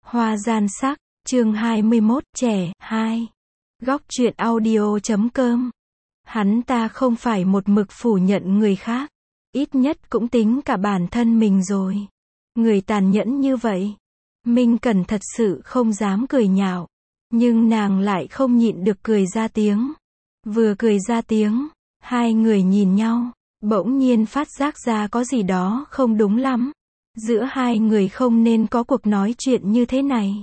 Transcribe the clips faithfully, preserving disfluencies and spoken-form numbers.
Hoa gian sắc, chương hai mươi mốt, trẻ, hai. Góc truyện audio chấm com. Hắn ta không phải một mực phủ nhận người khác. Ít nhất cũng tính cả bản thân mình rồi. Người tàn nhẫn như vậy. Minh Cẩn thật sự không dám cười nhạo. Nhưng nàng lại không nhịn được cười ra tiếng. Vừa cười ra tiếng, hai người nhìn nhau, bỗng nhiên phát giác ra có gì đó không đúng lắm. Giữa hai người không nên có cuộc nói chuyện như thế này.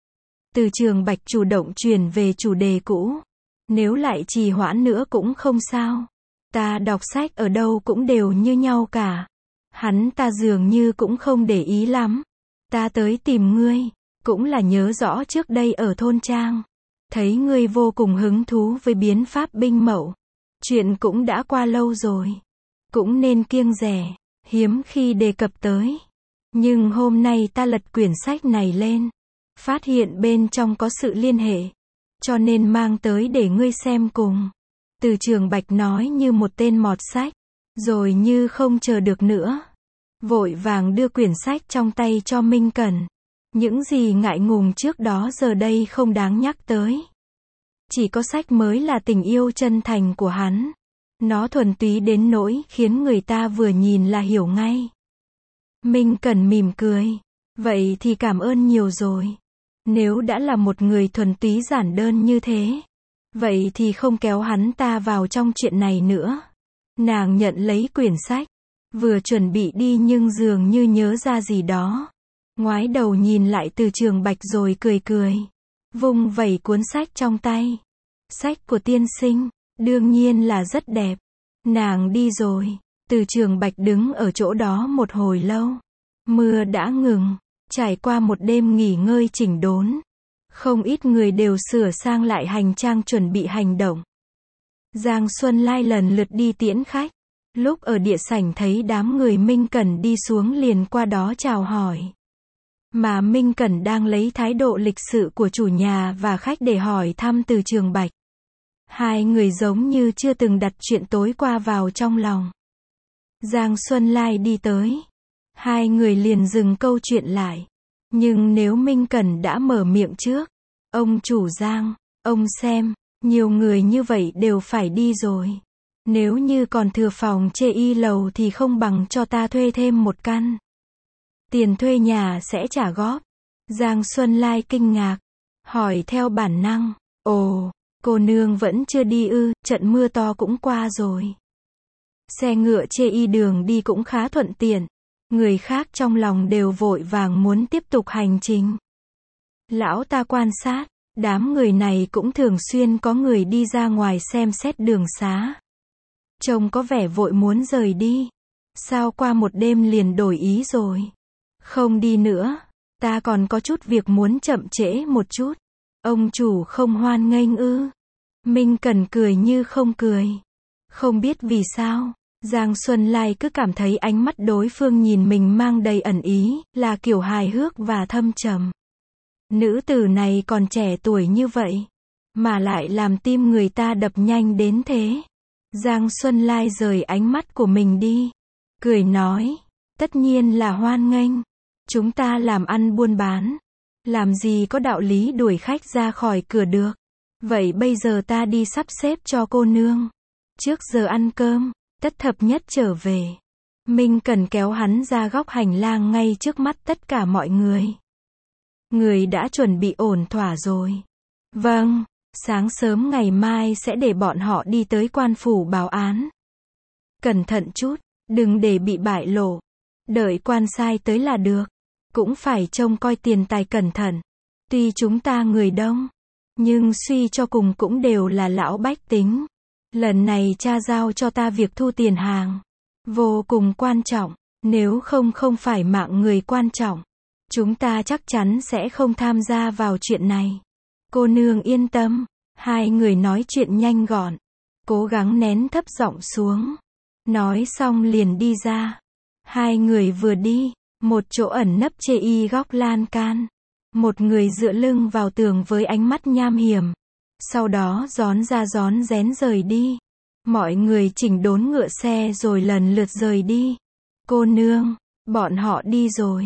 Từ Trường Bạch chủ động chuyển về chủ đề cũ. Nếu lại trì hoãn nữa cũng không sao. Ta đọc sách ở đâu cũng đều như nhau cả. Hắn ta dường như cũng không để ý lắm. Ta tới tìm ngươi, cũng là nhớ rõ trước đây ở thôn trang. Thấy ngươi vô cùng hứng thú với biến pháp binh mậu. Chuyện cũng đã qua lâu rồi. Cũng nên kiêng dè, hiếm khi đề cập tới. Nhưng hôm nay ta lật quyển sách này lên. Phát hiện bên trong có sự liên hệ. Cho nên mang tới để ngươi xem cùng. Từ Trường Bạch nói như một tên mọt sách. Rồi như không chờ được nữa. Vội vàng đưa quyển sách trong tay cho Minh Cẩn. Những gì ngại ngùng trước đó giờ đây không đáng nhắc tới. Chỉ có sách mới là tình yêu chân thành của hắn. Nó thuần túy đến nỗi khiến người ta vừa nhìn là hiểu ngay. Minh Cẩn mỉm cười. Vậy thì cảm ơn nhiều rồi. Nếu đã là một người thuần túy giản đơn như thế. Vậy thì không kéo hắn ta vào trong chuyện này nữa. Nàng nhận lấy quyển sách. Vừa chuẩn bị đi nhưng dường như nhớ ra gì đó. Ngoái đầu nhìn lại Từ Trường Bạch rồi cười cười. Vung vẩy cuốn sách trong tay. Sách của tiên sinh, đương nhiên là rất đẹp. Nàng đi rồi. Từ Trường Bạch đứng ở chỗ đó một hồi lâu. Mưa đã ngừng. Trải qua một đêm nghỉ ngơi chỉnh đốn. Không ít người đều sửa sang lại hành trang chuẩn bị hành động. Giang Xuân Lai lần lượt đi tiễn khách. Lúc ở địa sảnh thấy đám người Minh Cẩn đi xuống liền qua đó chào hỏi. Mà Minh Cẩn đang lấy thái độ lịch sự của chủ nhà và khách để hỏi thăm Từ Trường Bạch. Hai người giống như chưa từng đặt chuyện tối qua vào trong lòng. Giang Xuân Lai đi tới. Hai người liền dừng câu chuyện lại. Nhưng nếu Minh Cẩn đã mở miệng trước. Ông chủ Giang, ông xem, nhiều người như vậy đều phải đi rồi. Nếu như còn thừa phòng chê y lầu thì không bằng cho ta thuê thêm một căn. Tiền thuê nhà sẽ trả góp. Giang Xuân Lai kinh ngạc. Hỏi theo bản năng. Ồ, cô nương vẫn chưa đi ư, trận mưa to cũng qua rồi. Xe ngựa chê y đường đi cũng khá thuận tiện. Người khác trong lòng đều vội vàng muốn tiếp tục hành trình. Lão ta quan sát, đám người này cũng thường xuyên có người đi ra ngoài xem xét đường xá. Trông có vẻ vội muốn rời đi. Sao qua một đêm liền đổi ý rồi? Không đi nữa, ta còn có chút việc muốn chậm trễ một chút. Ông chủ không hoan nghênh ư? Minh Cẩn cười như không cười. Không biết vì sao, Giang Xuân Lai cứ cảm thấy ánh mắt đối phương nhìn mình mang đầy ẩn ý, là kiểu hài hước và thâm trầm. Nữ tử này còn trẻ tuổi như vậy, mà lại làm tim người ta đập nhanh đến thế. Giang Xuân Lai rời ánh mắt của mình đi. Cười nói, tất nhiên là hoan nghênh. Chúng ta làm ăn buôn bán. Làm gì có đạo lý đuổi khách ra khỏi cửa được. Vậy bây giờ ta đi sắp xếp cho cô nương. Trước giờ ăn cơm, tất thập nhất trở về. Minh Cẩn kéo hắn ra góc hành lang ngay trước mắt tất cả mọi người. Người đã chuẩn bị ổn thỏa rồi. Vâng, sáng sớm ngày mai sẽ để bọn họ đi tới quan phủ báo án. Cẩn thận chút, đừng để bị bại lộ. Đợi quan sai tới là được. Cũng phải trông coi tiền tài cẩn thận. Tuy chúng ta người đông, nhưng suy cho cùng cũng đều là lão bách tính. Lần này cha giao cho ta việc thu tiền hàng. Vô cùng quan trọng. Nếu không không phải mạng người quan trọng. Chúng ta chắc chắn sẽ không tham gia vào chuyện này. Cô nương yên tâm. Hai người nói chuyện nhanh gọn. Cố gắng nén thấp giọng xuống. Nói xong liền đi ra. Hai người vừa đi. Một chỗ ẩn nấp chê y góc lan can. Một người dựa lưng vào tường với ánh mắt nham hiểm. Sau đó rón ra rón rén rời đi. Mọi người chỉnh đốn ngựa xe rồi lần lượt rời đi. Cô nương, bọn họ đi rồi.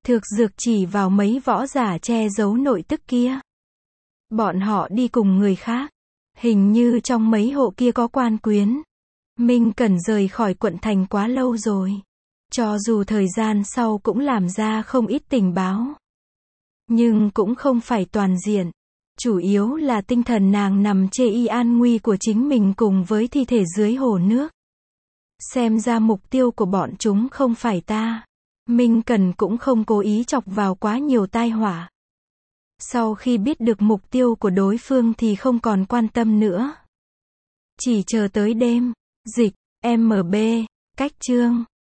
Thực dược chỉ vào mấy võ giả che giấu nội tức kia. Bọn họ đi cùng người khác. Hình như trong mấy hộ kia có quan quyến. Minh Cẩn rời khỏi quận thành quá lâu rồi. Cho dù thời gian sau cũng làm ra không ít tình báo. Nhưng cũng không phải toàn diện. Chủ yếu là tinh thần nàng nằm chê y an nguy của chính mình cùng với thi thể dưới hồ nước. Xem ra mục tiêu của bọn chúng không phải ta. Minh Cẩn cũng không cố ý chọc vào quá nhiều tai họa. Sau khi biết được mục tiêu của đối phương thì không còn quan tâm nữa. Chỉ chờ tới đêm. Dịch, em bê, cách chương.